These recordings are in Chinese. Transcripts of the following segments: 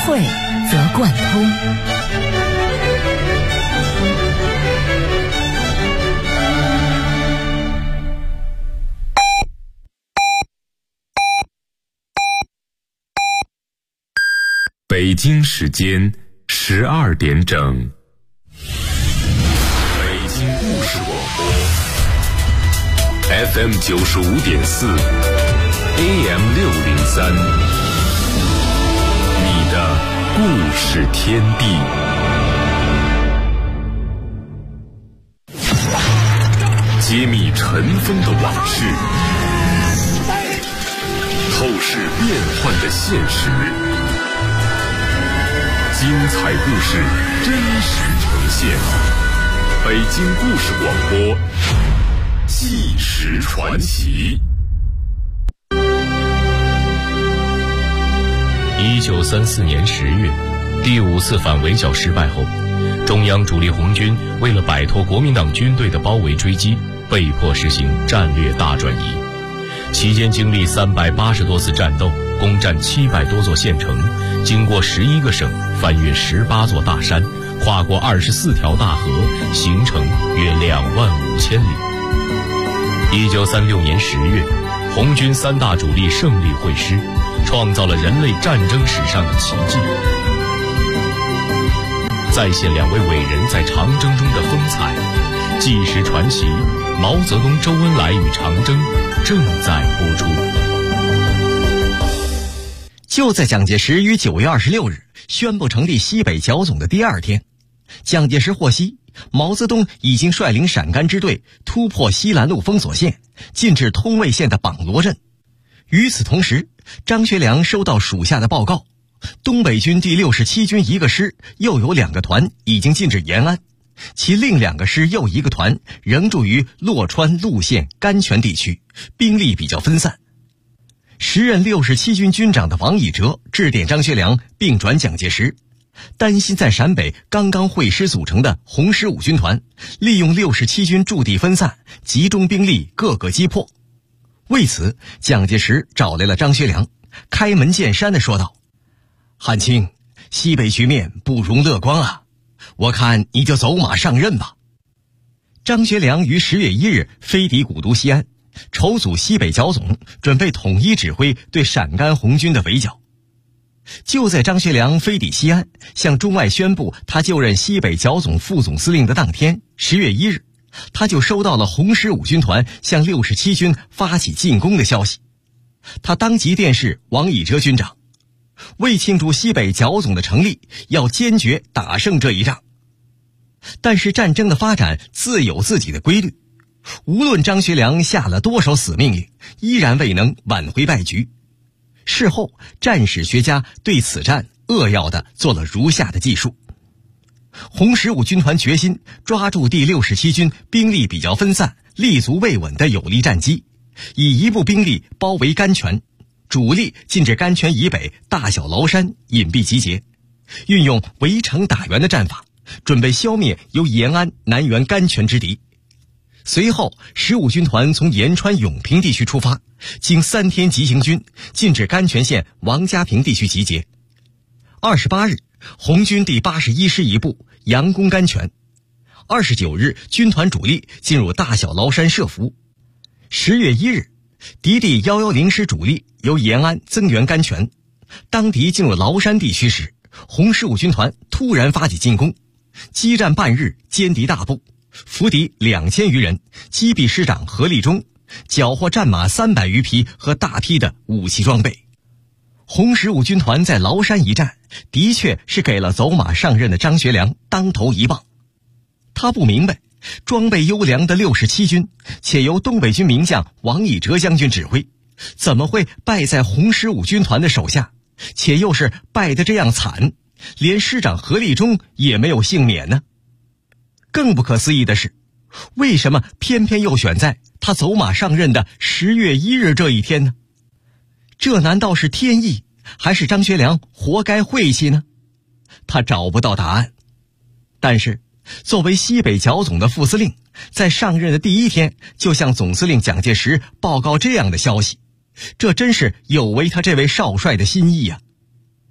汇则贯通。 北京时间12点整，北京故事广播 FM 95.4 AM 603，你的故事天地。揭秘尘封的往事，透视变幻的现实，精彩故事真实呈现。北京故事广播，纪实传奇。 1934年10月，第5次反围剿失败后，中央主力红军为了摆脱国民党军队的包围追击，被迫实行战略大转移。期间经历380多次战斗，攻占700多座县城，经过11个省，翻越18座大山，跨过24条大河，行程约25000里。1936年10月，红军3大主力胜利会师，创造了人类战争史上的奇迹，再现2位伟人在长征中的风采。纪实传奇，毛泽东、周恩来与长征正在播出。 就在蒋介石于9月26日宣布成立西北剿总的第2天，蒋介石获悉毛泽东已经率领陕甘支队突破西兰路封锁线，进至通渭县的榜罗镇。与此同时，张学良收到属下的报告，东北军第67军1个师又有2个团已经进至延安，其另2个师又1个团仍驻于洛川、陆县、甘泉地区，兵力比较分散。时任67军军长的王以哲致电张学良，并转蒋介石，担心在陕北刚刚会师组成的红15军团利用67军驻地分散，集中兵力各个击破。为此，蒋介石找来了张学良，开门见山地说道：汉卿，西北局面不容乐观啊，我看你就走马上任吧。张学良于10月1日飞抵古都西安，筹组西北剿总，准备统一指挥对陕甘红军的围剿。就在张学良飞抵西安，向中外宣布他就任西北剿总副总司令的当天，10月1日，他就收到了红15军团向67军发起进攻的消息。他当即电示王以哲军长，为庆祝西北剿总的成立，要坚决打胜这一仗。但是战争的发展自有自己的规律，无论张学良下了多少死命令，依然未能挽回败局。事后，战史学家对此战扼要地做了如下的记述：红15军团决心抓住第67军兵力比较分散、立足未稳的有利战机，以一部兵力包围甘泉，主力进至甘泉以北大小崂山隐蔽集结，运用围城打援的战法，准备消灭由延安南援甘泉之敌。随后，15军团从延川永平地区出发，经3天急行军，进至甘泉县王家坪地区集结。28日，红军第81师一部佯攻甘泉。29日，军团主力进入大小崂山设伏。10月1日，敌第110师主力由延安增援甘泉。当敌进入崂山地区时，红15军团突然发起进攻，激战半日，歼敌大部，俘敌2000余人，击毙师长何立忠，缴获战马300余匹和大批的武器装备。红15军团在崂山一战，的确是给了走马上任的张学良当头一棒。他不明白，装备优良的67军，且由东北军名将王以哲将军指挥，怎么会败在红15军团的手下，且又是败得这样惨，连师长何立忠也没有幸免呢？更不可思议的是，为什么偏偏又选在他走马上任的10月1日这一天呢？这难道是天意，还是张学良活该晦气呢？他找不到答案。但是作为西北剿总的副司令，在上任的第1天就向总司令蒋介石报告这样的消息，这真是有违他这位少帅的心意啊。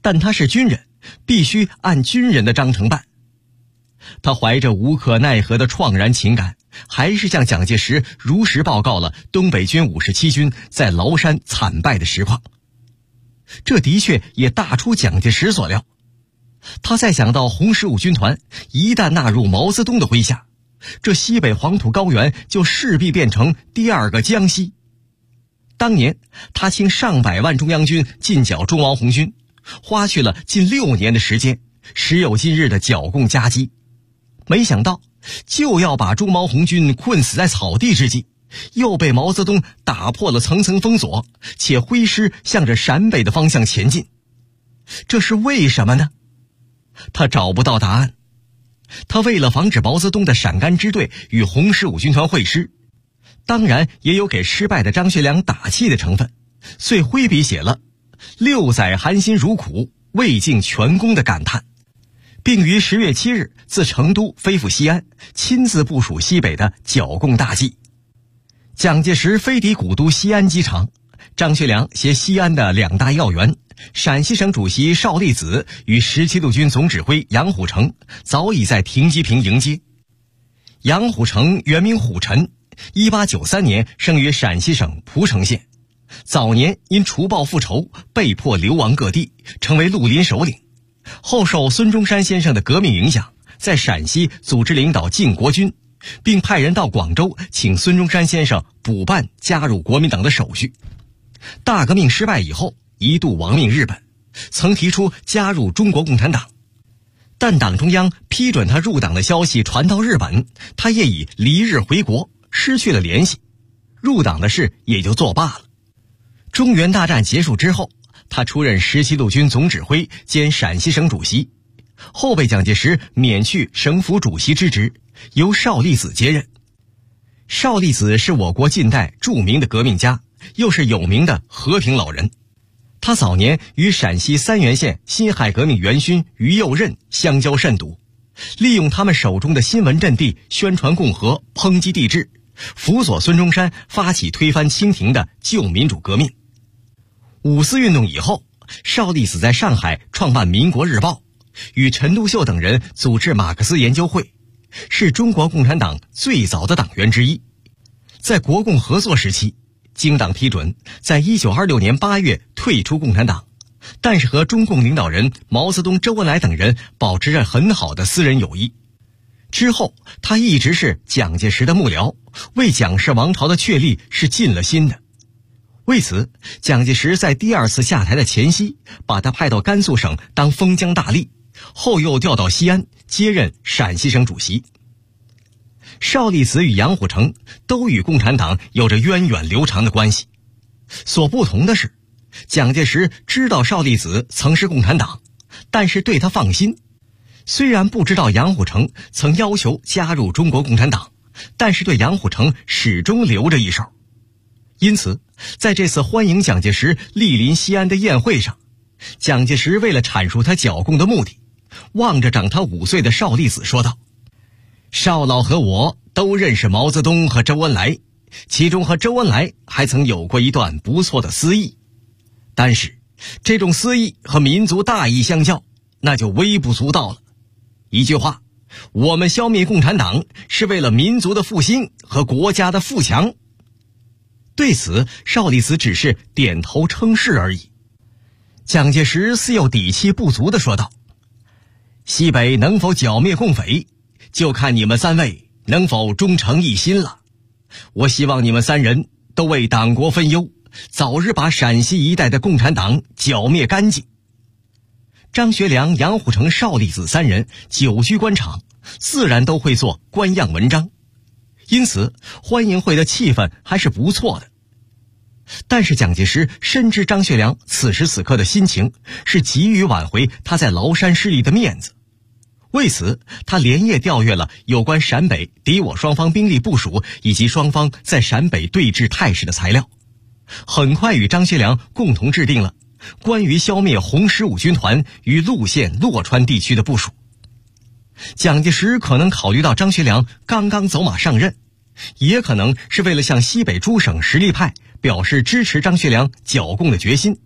但他是军人，必须按军人的章程办。他怀着无可奈何的怆然情感，还是向蒋介石如实报告了东北军57军在崂山惨败的实况。这的确也大出蒋介石所料。他再想到红15军团一旦纳入毛泽东的麾下，这西北黄土高原就势必变成第二个江西。当年他倾上百万中央军进剿中王红军，花去了近6年的时间，时有今日的剿共佳绩。没想到就要把中毛红军困死在草地之际，又被毛泽东打破了层层封锁，且挥师向着陕北的方向前进。这是为什么呢？他找不到答案。他为了防止毛泽东的陕甘支队与红15军团会师，当然也有给失败的张学良打气的成分，遂挥笔写了6载含辛茹苦，未尽全功的感叹，并于10月7日自成都飞赴西安，亲自部署西北的剿共大计。蒋介石飞抵古都西安机场，张学良携西安的2大要员，陕西省主席邵力子与17路军总指挥杨虎城早已在停机坪迎接。杨虎城原名虎臣，1893年生于陕西省蒲城县，早年因除暴复仇被迫流亡各地，成为绿林首领。后受孙中山先生的革命影响，在陕西组织领导靖国军，并派人到广州请孙中山先生补办加入国民党的手续。大革命失败以后，一度亡命日本，曾提出加入中国共产党，但党中央批准他入党的消息传到日本，他业已离日回国，失去了联系，入党的事也就作罢了。中原大战结束之后，他出任17路军总指挥兼陕西省主席，后被蒋介石免去省府主席之职，由邵力子接任。邵力子是我国近代著名的革命家，又是有名的和平老人。他早年与陕西三原县辛亥革命元勋于右任相交甚笃，利用他们手中的新闻阵地宣传共和，抨击帝制，辅佐孙中山发起推翻清廷的旧民主革命。五四运动以后，邵力子在上海创办《民国日报》，与陈独秀等人组织马克思研究会，是中国共产党最早的党员之一。在国共合作时期，经党批准，在1926年8月退出共产党，但是和中共领导人毛泽东、周恩来等人保持着很好的私人友谊。之后他一直是蒋介石的幕僚，为蒋氏王朝的确立是尽了心的。为此，蒋介石在第2次下台的前夕，把他派到甘肃省当封疆大吏，后又调到西安接任陕西省主席。邵力子与杨虎城都与共产党有着源远流长的关系，所不同的是，蒋介石知道邵力子曾是共产党，但是对他放心。虽然不知道杨虎城曾要求加入中国共产党，但是对杨虎城始终留着一手。因此，在这次欢迎蒋介石莅临西安的宴会上，蒋介石为了阐述他剿共的目的，望着长他5岁的邵力子说道：邵老和我都认识毛泽东和周恩来，其中和周恩来还曾有过一段不错的私谊，但是这种私谊和民族大义相较，那就微不足道了。一句话，我们消灭共产党是为了民族的复兴和国家的富强。对此，邵力子只是点头称是而已。蒋介石似有底气不足地说道：西北能否剿灭共匪，就看你们3位能否忠诚一心了。我希望你们3人都为党国分忧，早日把陕西一带的共产党剿灭干净。张学良、杨虎城、邵力子3人久居官场，自然都会做官样文章，因此欢迎会的气氛还是不错的。但是蒋介石深知张学良此时此刻的心情是急于挽回他在崂山失利的面子，为此他连夜调阅了有关陕北敌我双方兵力部署以及双方在陕北对峙态势的材料，很快与张学良共同制定了关于消灭红15军团于陆县洛川地区的部署。蒋介石可能考虑到张学良刚刚走马上任，也可能是为了向西北诸省实力派表示支持张学良剿共的决心，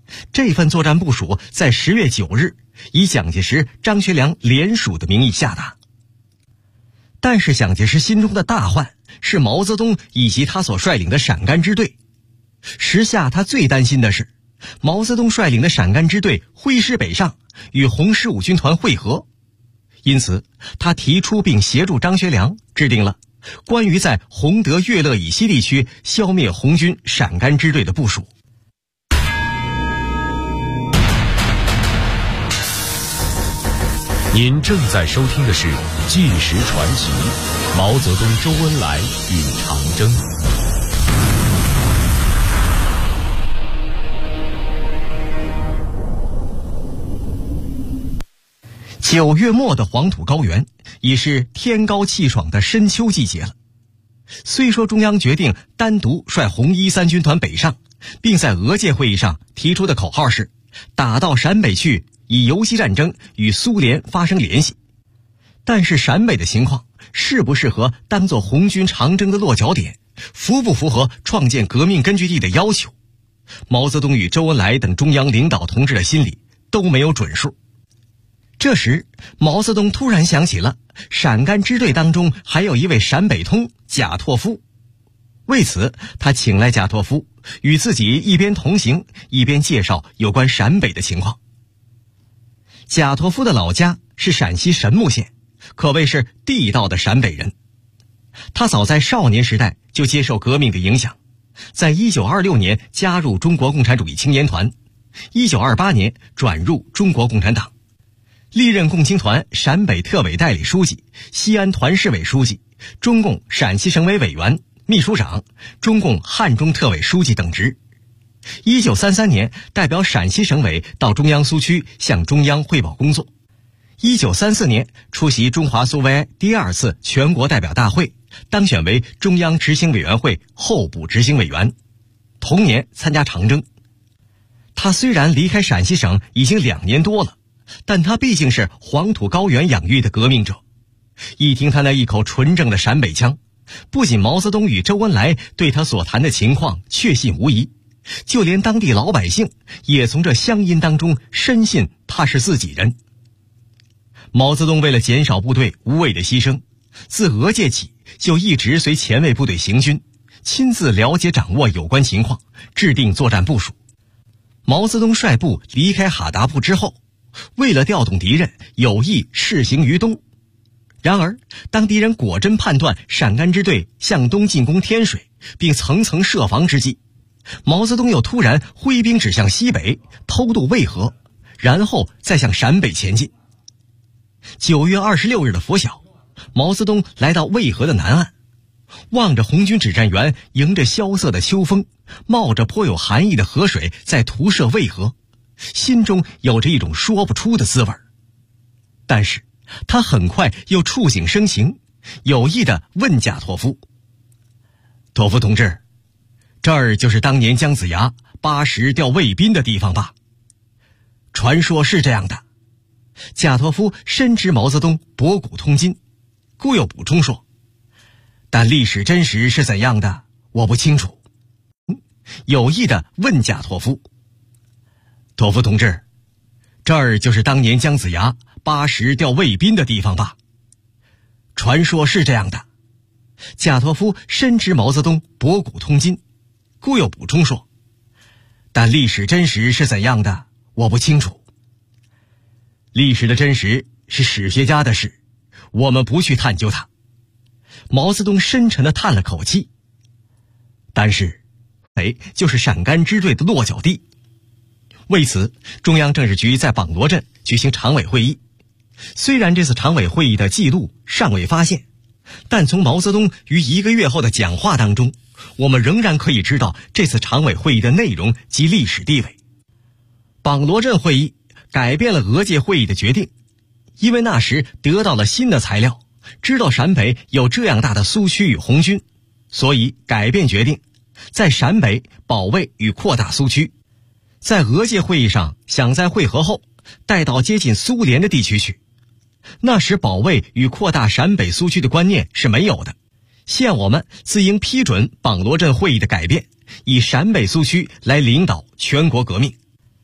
这份作战部署在10月9日以蒋介石、张学良联署的名义下达。但是蒋介石心中的大患是毛泽东以及他所率领的陕甘支队。时下他最担心的是毛泽东率领的陕甘支队挥师北上，与红15军团会合。因此他提出并协助张学良制定了关于在洪德岳乐以西地区消灭红军陕甘支队的部署。 您正在收听的是《纪实传奇》，毛泽东、周恩来与长征。 9月末的黄土高原已是天高气爽的深秋季节了。虽说中央决定单独率红13军团北上，并在俄界会议上提出的口号是打到陕北去，以游击战争与苏联发生联系，但是陕北的情况适不适合当作红军长征的落脚点，符不符合创建革命根据地的要求，毛泽东与周恩来等中央领导同志的心里都没有准数。这时毛泽东突然想起了陕甘支队当中还有一位陕北通贾拓夫，为此他请来贾拓夫与自己一边同行一边介绍有关陕北的情况。贾拓夫的老家是陕西神木县，可谓是地道的陕北人。他早在少年时代就接受革命的影响，在1926年加入中国共产主义青年团，1928年转入中国共产党，历任共青团陕北特委代理书记、西安团市委书记、中共陕西省委委员、秘书长、中共汉中特委书记等职。1933年代表陕西省委到中央苏区向中央汇报工作。1934年出席中华苏维埃第2次全国代表大会，当选为中央执行委员会候补执行委员。同年参加长征。他虽然离开陕西省已经2年多了，但他毕竟是黄土高原养育的革命者。一听他那一口纯正的陕北腔，不仅毛泽东与周恩来对他所谈的情况确信无疑，就连当地老百姓也从这乡音当中深信他是自己人。毛泽东为了减少部队无谓的牺牲，自俄界起就一直随前卫部队行军，亲自了解掌握有关情况，制定作战部署。毛泽东率部离开哈达铺之后，为了调动敌人，有意试行于东。然而当敌人果真判断陕甘支队向东进攻天水，并层层设防之际，毛泽东又突然挥兵指向西北，偷渡渭河，然后再向陕北前进。9月26日的拂晓，毛泽东来到渭河的南岸，望着红军指战员迎着萧瑟的秋风，冒着颇有寒意的河水在涂射渭河，心中有着一种说不出的滋味。但是他很快又触景生情，有意地问贾拓夫：“拓夫同志，这儿就是当年姜子牙8十调卫兵的地方吧？”传说是这样的。贾拓夫深知毛泽东博古通今，故又补充说：“但历史真实是怎样的，我不清楚。”有意地问贾拓夫：“拓夫同志，这儿就是当年姜子牙8十调卫兵的地方吧？”传说是这样的。贾拓夫深知毛泽东博古通今，故又补充说：“但历史真实是怎样的，我不清楚。历史的真实是史学家的事，我们不去探究它。”毛泽东深沉地叹了口气。但是就是陕甘支队的落脚地。为此，中央政治局在榜罗镇举行常委会议。虽然这次常委会议的记录尚未发现，但从毛泽东于1个月后的讲话当中，我们仍然可以知道这次常委会议的内容及历史地位。榜罗镇会议改变了俄界会议的决定，因为那时得到了新的材料，知道陕北有这样大的苏区与红军，所以改变决定，在陕北保卫与扩大苏区。在俄界会议上想在会合后带到接近苏联的地区去。那时保卫与扩大陕北苏区的观念是没有的，现我们自应批准榜罗镇会议的改变，以陕北苏区来领导全国革命。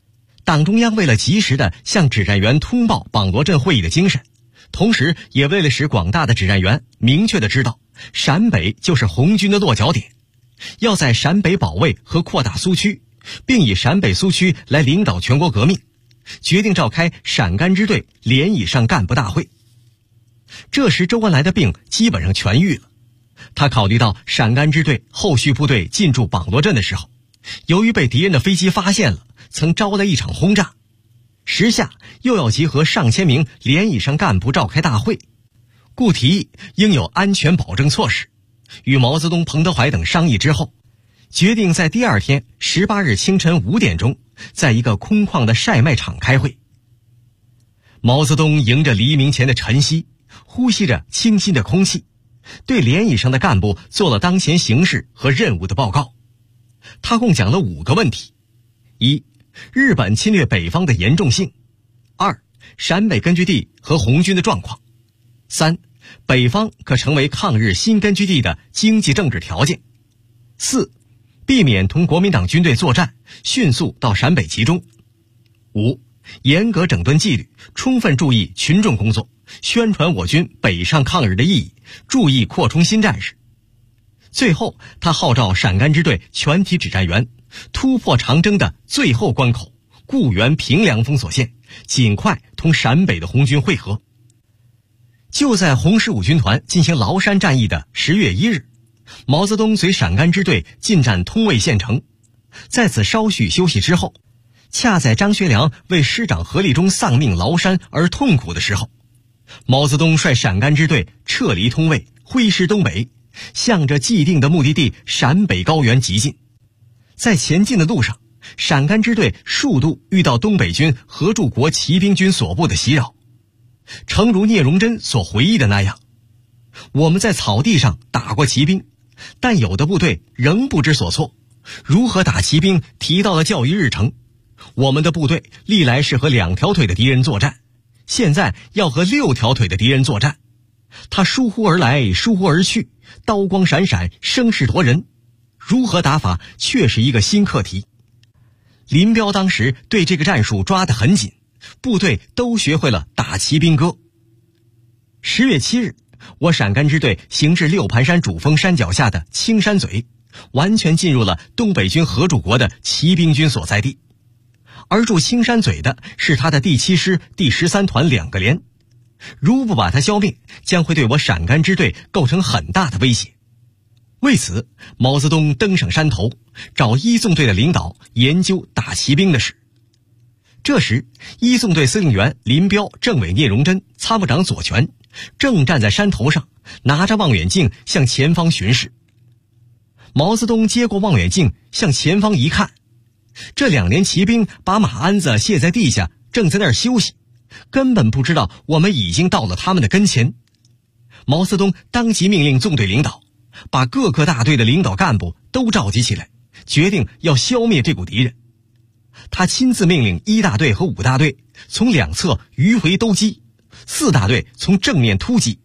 党中央为了及时地向指战员通报榜罗镇会议的精神，同时也为了使广大的指战员明确地知道陕北就是红军的落脚点，要在陕北保卫和扩大苏区，并以陕北苏区来领导全国革命，决定召开陕甘支队连以上干部大会。这时周恩来的病基本上痊愈了，他考虑到陕甘支队后续部队进驻榜罗镇的时候，由于被敌人的飞机发现了，曾招来一场轰炸，时下又要集合上千名连以上干部召开大会，故提议应有安全保证措施，与毛泽东、彭德怀等商议之后，决定在第二天18日清晨5点钟，在一个空旷的晒麦场开会。毛泽东迎着黎明前的晨曦，呼吸着清新的空气，对连以上的干部做了当前形势和任务的报告。他共讲了5个问题：一、日本侵略北方的严重性；二、陕北根据地和红军的状况；三、北方可成为抗日新根据地的经济政治条件；四、避免同国民党军队作战，迅速到陕北集中；五、严格整顿纪律，充分注意群众工作，宣传我军北上抗日的意义，注意扩充新战士。最后，他号召陕甘支队全体指战员突破长征的最后关口固原平凉封锁线，尽快同陕北的红军会合。就在红15军团进行崂山战役的10月1日，毛泽东随陕甘支队进占通渭县城，在此稍许休息之后，恰在张学良为师长何立忠丧命崂山而痛苦的时候，毛泽东率陕甘支队撤离通渭，挥师东北，向着既定的目的地陕北高原急进。在前进的路上，陕甘支队数度遇到东北军合众国骑兵军所部的袭扰。诚如聂荣臻所回忆的那样，我们在草地上打过骑兵，但有的部队仍不知所措，如何打骑兵提到了教育日程。我们的部队历来是和2条腿的敌人作战，现在要和6条腿的敌人作战，他疏忽而来，疏忽而去，刀光闪闪，声势夺人，如何打法却是一个新课题。林彪当时对这个战术抓得很紧，部队都学会了打骑兵歌。10月7日，我陕甘支队行至六盘山主峰山脚下的青山嘴，完全进入了东北军合众国的骑兵军所在地。而驻青山嘴的是他的第7师第13团2个连，如不把他消灭，将会对我陕甘支队构成很大的威胁。为此，毛泽东登上山头，找1纵队的领导研究打骑兵的事。这时，1纵队司令员林彪、政委聂荣臻、参谋长左权正站在山头上，拿着望远镜向前方巡视。毛泽东接过望远镜，向前方一看，这2连骑兵把马鞍子卸在地下，正在那儿休息，根本不知道我们已经到了他们的跟前。毛泽东当即命令纵队领导把各个大队的领导干部都召集起来，决定要消灭这股敌人。他亲自命令1大队和5大队从2侧迂回兜击，4大队从正面突击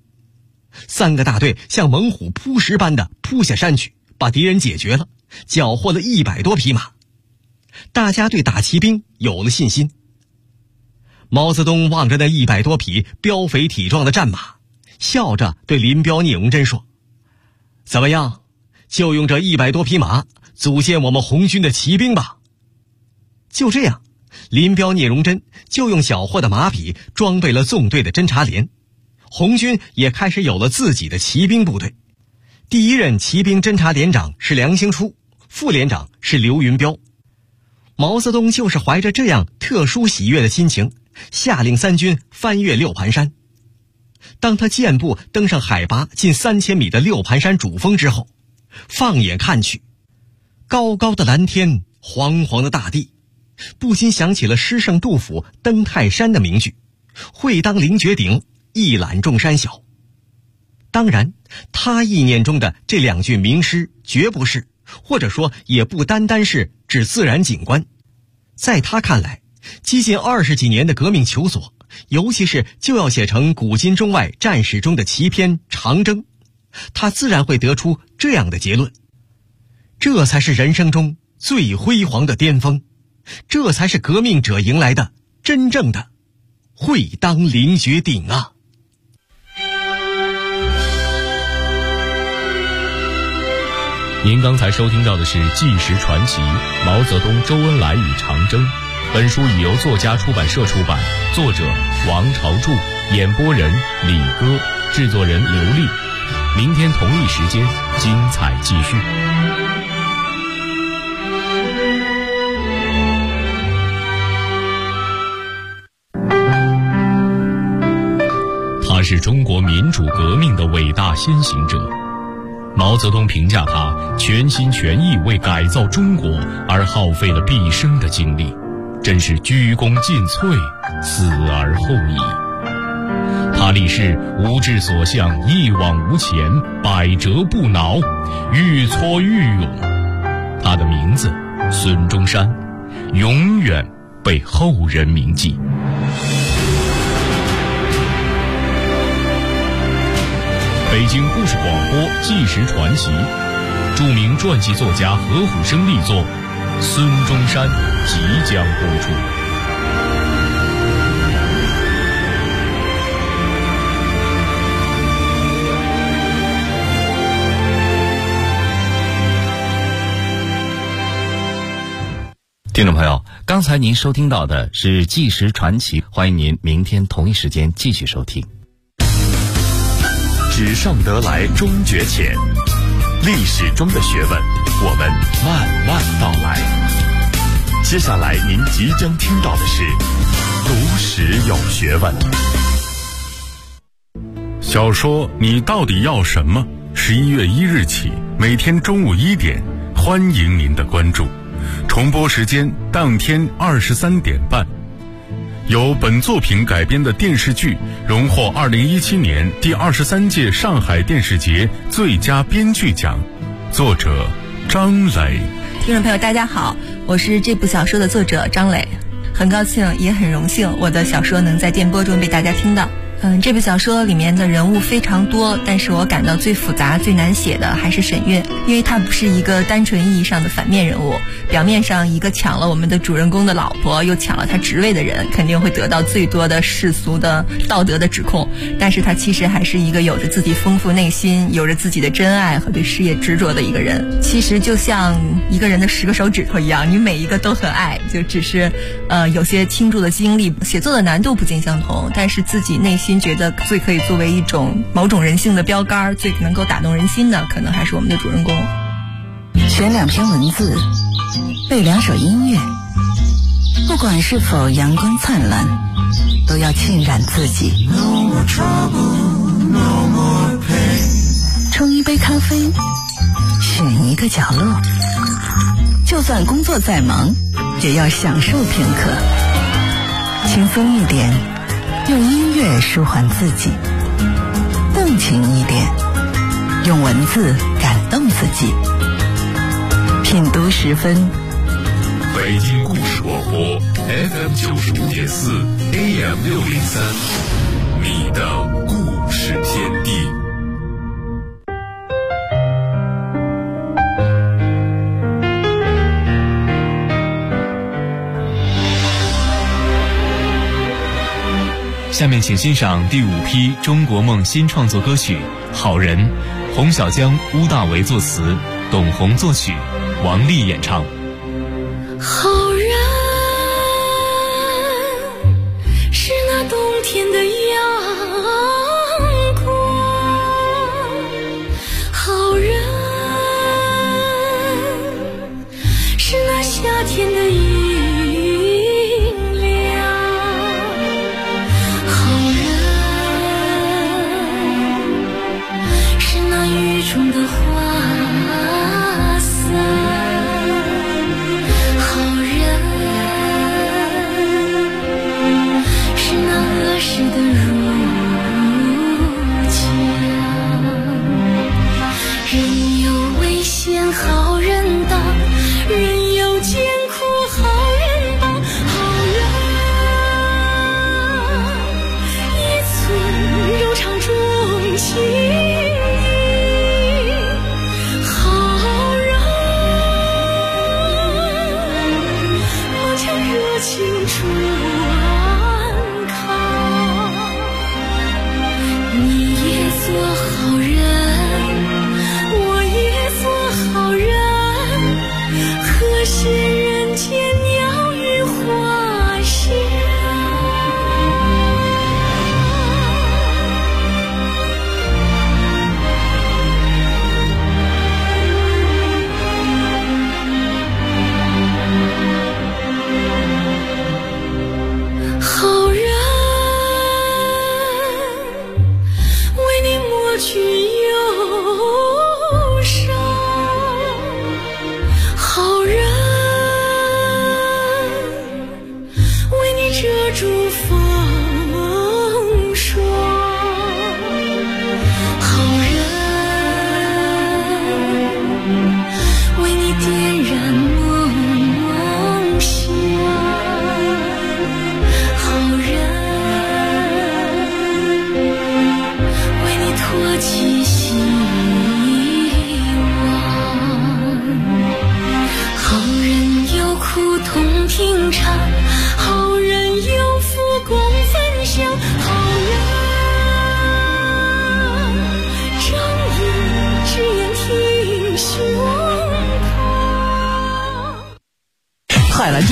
，3个大队像猛虎扑食般的扑下山去，把敌人解决了，缴获了100多匹马。大家对打骑兵有了信心。毛泽东望着那100多匹膘肥体壮的战马，笑着对林彪、聂荣臻说：“怎么样，就用这100多匹马组建我们红军的骑兵吧。”就这样，林彪、聂荣臻就用缴获的马匹装备了纵队的侦察连，红军也开始有了自己的骑兵部队。第1任骑兵侦察连长是梁兴初，副连长是刘云彪。毛泽东就是怀着这样特殊喜悦的心情，下令3军翻越六盘山。当他健步登上海拔近3000米的六盘山主峰之后，放眼看去，高高的蓝天，黄黄的大地，不禁想起了诗圣杜甫登泰山的名句：会当凌绝顶，一览众山小。当然，他意念中的这2句名诗绝不是，或者说也不单单是指自然景观。在他看来，接近20几年的革命求索，尤其是就要写成古今中外战史中的奇篇《长征》，他自然会得出这样的结论：这才是人生中最辉煌的巅峰， 这才是革命者迎来的真正的会当凌绝顶啊！ 您刚才收听到的是《纪实传奇：毛泽东、周恩来与长征》。本书已由作家出版社出版，作者王朝柱，演播人李歌，制作人刘丽。明天同一时间，精彩继续。他是中国民主革命的伟大先行者。毛泽东评价他全心全意为改造中国而耗费了毕生的精力，真是鞠躬尽瘁，死而后已。他立誓无志所向，一往无前，百折不挠，愈挫愈勇。他的名字孙中山永远被后人铭记。北京故事广播纪实传奇，著名传记作家何虎生力作《孙中山》即将播出。 听众朋友，刚才您收听到的是纪实传奇，欢迎您明天同一时间继续收听。 纸上得来终觉浅，历史中的学问，我们慢慢道来。接下来您即将听到的是读史有学问。 小说你到底要什么？11月1日起，每天中午1点，欢迎您的关注。重播时间当天23点半。由本作品改编的电视剧荣获2017年第23届上海电视节最佳编剧奖，作者张磊。 听众朋友大家好，我是这部小说的作者张磊，很高兴也很荣幸我的小说能在电波中被大家听到。这部小说里面的人物非常多，但是我感到最复杂最难写的还是沈月，因为她不是一个单纯意义上的反面人物，表面上一个抢了我们的主人公的老婆又抢了他职位的人，肯定会得到最多的世俗的道德的指控，但是他其实还是一个有着自己丰富内心，有着自己的真爱和对事业执着的一个人。其实就像一个人的10个手指头一样，你每一个都很爱，就只是有些倾注的精力，写作的难度不尽相同，但是自己内心觉得最可以作为一种某种人性的标杆，最能够打动人心的，可能还是我们的主人公。 选2篇文字，背2首音乐，不管是否阳光灿烂，都要浸染自己。冲一杯咖啡，选一个角落，就算工作再忙，也要享受片刻。轻松一点，用音乐舒缓自己；动情一点，用文字感动自己。品读10分， 北京故事广播 FM 95.4 AM 603，你的故事天地。 下面请欣赏第5批中国梦新创作歌曲《好人》，洪小江、乌大为作词，董宏作曲，王丽演唱。 好人是那冬天的阳光，好人是那夏天的阴凉，好人是那雨中的花伞，好人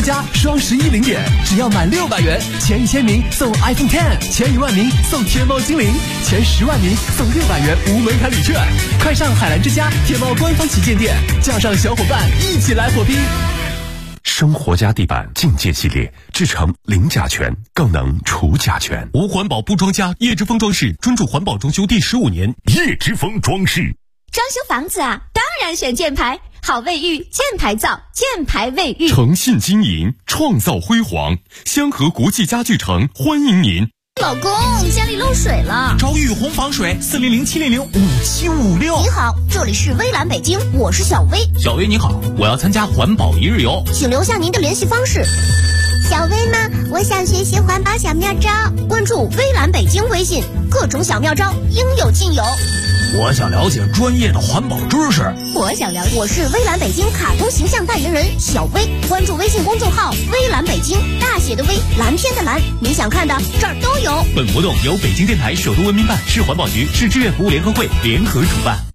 家双11零点，只要满600元，前1000名送 iPhone X， 前1万名送天猫精灵，前10万名送600元无门槛礼券。快上海澜之家天猫官方旗舰店，叫上小伙伴一起来火拼。 生活家地板境界系列制成零甲醛，更能除甲醛。 无环保不装家，叶之峰装饰专注环保装修第15年。 叶之峰装饰。 装修房子啊，当然选箭牌，好卫浴，箭牌造，箭牌卫浴。 诚信经营，创造辉煌。香河国际家具城欢迎您。 老公，家里漏水了， 找雨虹防水，400-700-5756。 你好，这里是微蓝北京，我是小薇。 小薇你好，我要参加环保一日游， 请留下您的联系方式。小薇吗？我想学习环保小妙招，关注微蓝北京微信，各种小妙招应有尽有。 我想了解专业的环保知识。 我是微蓝北京卡通形象代言人小薇，关注微信公众号微蓝北京，大写的微，蓝天的蓝，你想看的这儿都有。 本活动由北京电台首都文明办、市环保局、市志愿服务联合会联合主办。